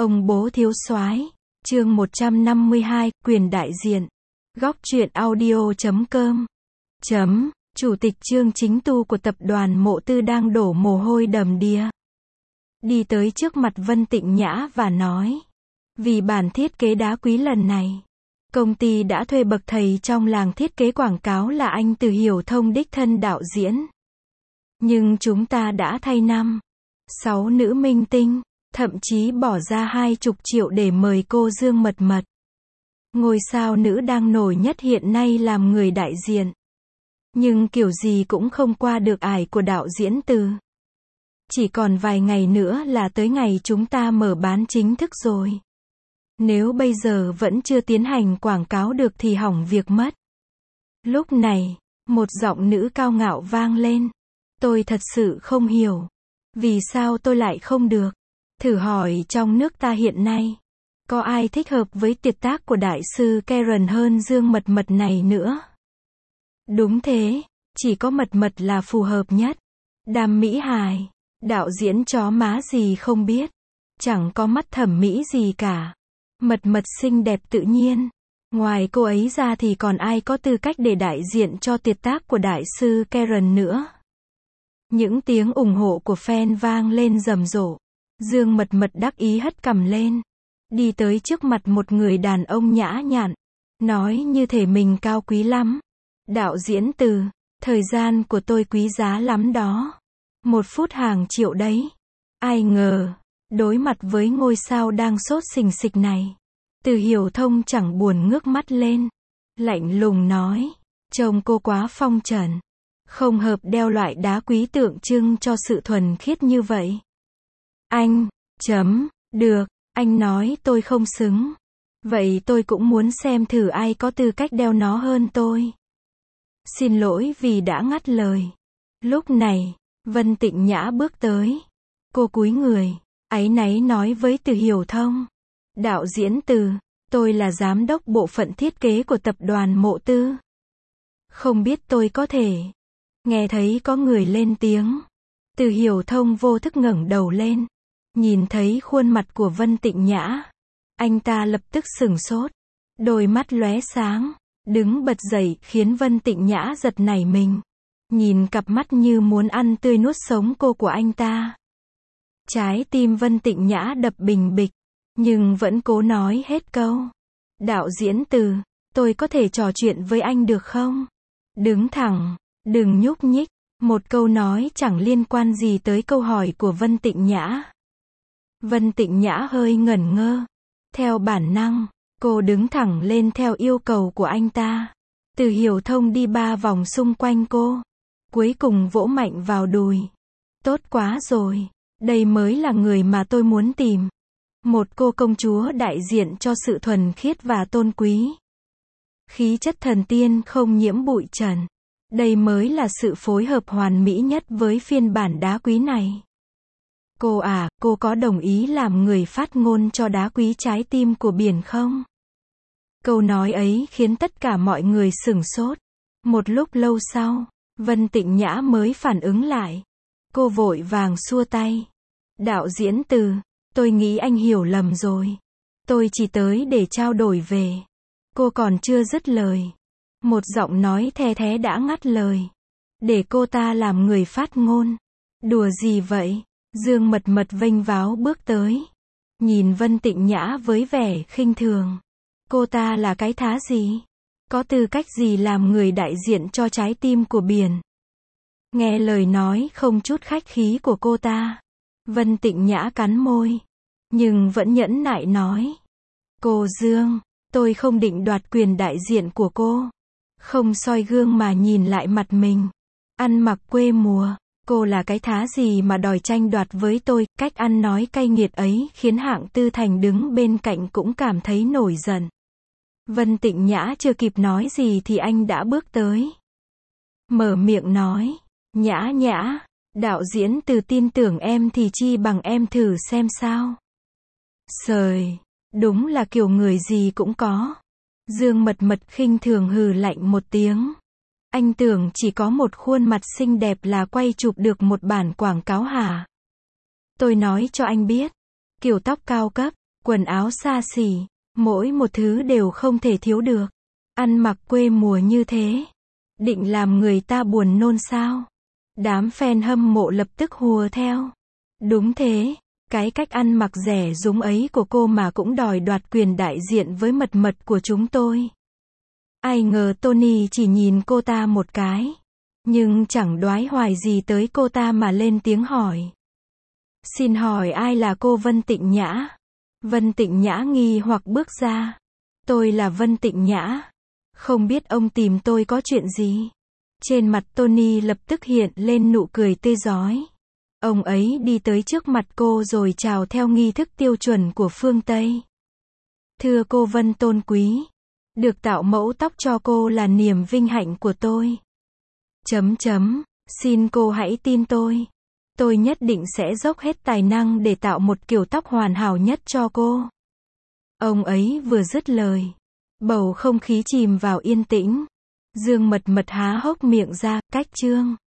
Ông bố thiếu soái, chương 152, quyền đại diện. Góc truyện audio.com. Chủ tịch Trương Chính Tu của tập đoàn Mộ Tư đang đổ mồ hôi đầm đìa. Đi tới trước mặt Vân Tịnh Nhã và nói. Vì bản thiết kế đá quý lần này, công ty đã thuê bậc thầy trong làng thiết kế quảng cáo là anh Từ Hiểu Thông đích thân đạo diễn. Nhưng chúng ta đã thay 6 nữ minh tinh, thậm chí bỏ ra 20 triệu để mời cô Dương Mật Mật, ngôi sao nữ đang nổi nhất hiện nay làm người đại diện. Nhưng kiểu gì cũng không qua được ải của đạo diễn Từ. Chỉ còn vài ngày nữa là tới ngày chúng ta mở bán chính thức rồi. Nếu bây giờ vẫn chưa tiến hành quảng cáo được thì hỏng việc mất. Lúc này, một giọng nữ cao ngạo vang lên. Tôi thật sự không hiểu. Vì sao tôi lại không được? Thử hỏi trong nước ta hiện nay, có ai thích hợp với tuyệt tác của đại sư Karen hơn Dương Mật Mật này nữa? Đúng thế, chỉ có Mật Mật là phù hợp nhất. Đam mỹ hài, đạo diễn chó má gì không biết, chẳng có mắt thẩm mỹ gì cả. Mật Mật xinh đẹp tự nhiên. Ngoài cô ấy ra thì còn ai có tư cách để đại diện cho tuyệt tác của đại sư Karen nữa? Những tiếng ủng hộ của fan vang lên rầm rộ. Dương Mật Mật đắc ý hất cằm lên, đi tới trước mặt một người đàn ông nhã nhặn, nói như thể mình cao quý lắm. Đạo diễn Từ, thời gian của tôi quý giá lắm đó. 1 phút hàng triệu đấy. Ai ngờ, đối mặt với ngôi sao đang sốt sình sịch này, Từ Hiểu Thông chẳng buồn ngước mắt lên, lạnh lùng nói, trông cô quá phong trần, không hợp đeo loại đá quý tượng trưng cho sự thuần khiết như vậy. Anh, được, anh nói tôi không xứng. Vậy tôi cũng muốn xem thử ai có tư cách đeo nó hơn tôi. Xin lỗi vì đã ngắt lời. Lúc này, Vân Tịnh Nhã bước tới. Cô cúi người, áy náy nói với Từ Hiểu Thông. Đạo diễn Từ, tôi là giám đốc bộ phận thiết kế của tập đoàn Mộ Tư. Không biết tôi có thể. Nghe thấy có người lên tiếng. Từ Hiểu Thông vô thức ngẩng đầu lên. Nhìn thấy khuôn mặt của Vân Tịnh Nhã, anh ta lập tức sửng sốt, đôi mắt lóe sáng, đứng bật dậy khiến Vân Tịnh Nhã giật nảy mình. Nhìn cặp mắt như muốn ăn tươi nuốt sống cô của anh ta. Trái tim Vân Tịnh Nhã đập bình bịch, nhưng vẫn cố nói hết câu. Đạo diễn Từ, tôi có thể trò chuyện với anh được không? Đứng thẳng, đừng nhúc nhích. Một câu nói chẳng liên quan gì tới câu hỏi của Vân Tịnh Nhã. Vân Tịnh Nhã hơi ngẩn ngơ. Theo bản năng, cô đứng thẳng lên theo yêu cầu của anh ta. Từ Hiểu Thông đi 3 vòng xung quanh cô. Cuối cùng vỗ mạnh vào đùi. Tốt quá rồi. Đây mới là người mà tôi muốn tìm. Một cô công chúa đại diện cho sự thuần khiết và tôn quý. Khí chất thần tiên không nhiễm bụi trần. Đây mới là sự phối hợp hoàn mỹ nhất với phiên bản đá quý này. Cô à, cô có đồng ý làm người phát ngôn cho đá quý trái tim của biển không? Câu nói ấy khiến tất cả mọi người sửng sốt. Một lúc lâu sau, Vân Tịnh Nhã mới phản ứng lại. Cô vội vàng xua tay. Đạo diễn Từ, tôi nghĩ anh hiểu lầm rồi. Tôi chỉ tới để trao đổi về. Cô còn chưa dứt lời. Một giọng nói the thé đã ngắt lời. Để cô ta làm người phát ngôn. Đùa gì vậy? Dương Mật Mật vênh váo bước tới. Nhìn Vân Tịnh Nhã với vẻ khinh thường. Cô ta là cái thá gì? Có tư cách gì làm người đại diện cho trái tim của biển? Nghe lời nói không chút khách khí của cô ta, Vân Tịnh Nhã cắn môi. Nhưng vẫn nhẫn nại nói. Cô Dương, tôi không định đoạt quyền đại diện của cô. Không soi gương mà nhìn lại mặt mình. Ăn mặc quê mùa. Cô là cái thá gì mà đòi tranh đoạt với tôi? Cách ăn nói cay nghiệt ấy khiến Hạng Tư Thành đứng bên cạnh cũng cảm thấy nổi giận. Vân Tịnh Nhã chưa kịp nói gì thì anh đã bước tới. Mở miệng nói. Nhã Nhã, đạo diễn Từ tin tưởng em thì chi bằng em thử xem sao. Sời, đúng là kiểu người gì cũng có. Dương Mật Mật khinh thường hừ lạnh một tiếng. Anh tưởng chỉ có một khuôn mặt xinh đẹp là quay chụp được một bản quảng cáo hả? Tôi nói cho anh biết, kiểu tóc cao cấp, quần áo xa xỉ, mỗi một thứ đều không thể thiếu được. Ăn mặc quê mùa như thế, định làm người ta buồn nôn sao? Đám fan hâm mộ lập tức hùa theo. Đúng thế, cái cách ăn mặc rẻ rúng ấy của cô mà cũng đòi đoạt quyền đại diện với mật mật của chúng tôi. Ai ngờ Tony chỉ nhìn cô ta một cái, nhưng chẳng đoái hoài gì tới cô ta mà lên tiếng hỏi. Xin hỏi ai là cô Vân Tịnh Nhã? Vân Tịnh Nhã nghi hoặc bước ra. Tôi là Vân Tịnh Nhã. Không biết ông tìm tôi có chuyện gì? Trên mặt Tony lập tức hiện lên nụ cười tươi rói. Ông ấy đi tới trước mặt cô rồi chào theo nghi thức tiêu chuẩn của phương Tây. Thưa cô Vân tôn quý, được tạo mẫu tóc cho cô là niềm vinh hạnh của tôi. Xin cô hãy tin tôi. Tôi nhất định sẽ dốc hết tài năng để tạo một kiểu tóc hoàn hảo nhất cho cô. Ông ấy vừa dứt lời, bầu không khí chìm vào yên tĩnh. Dương Mật Mật há hốc miệng ra, cách chương.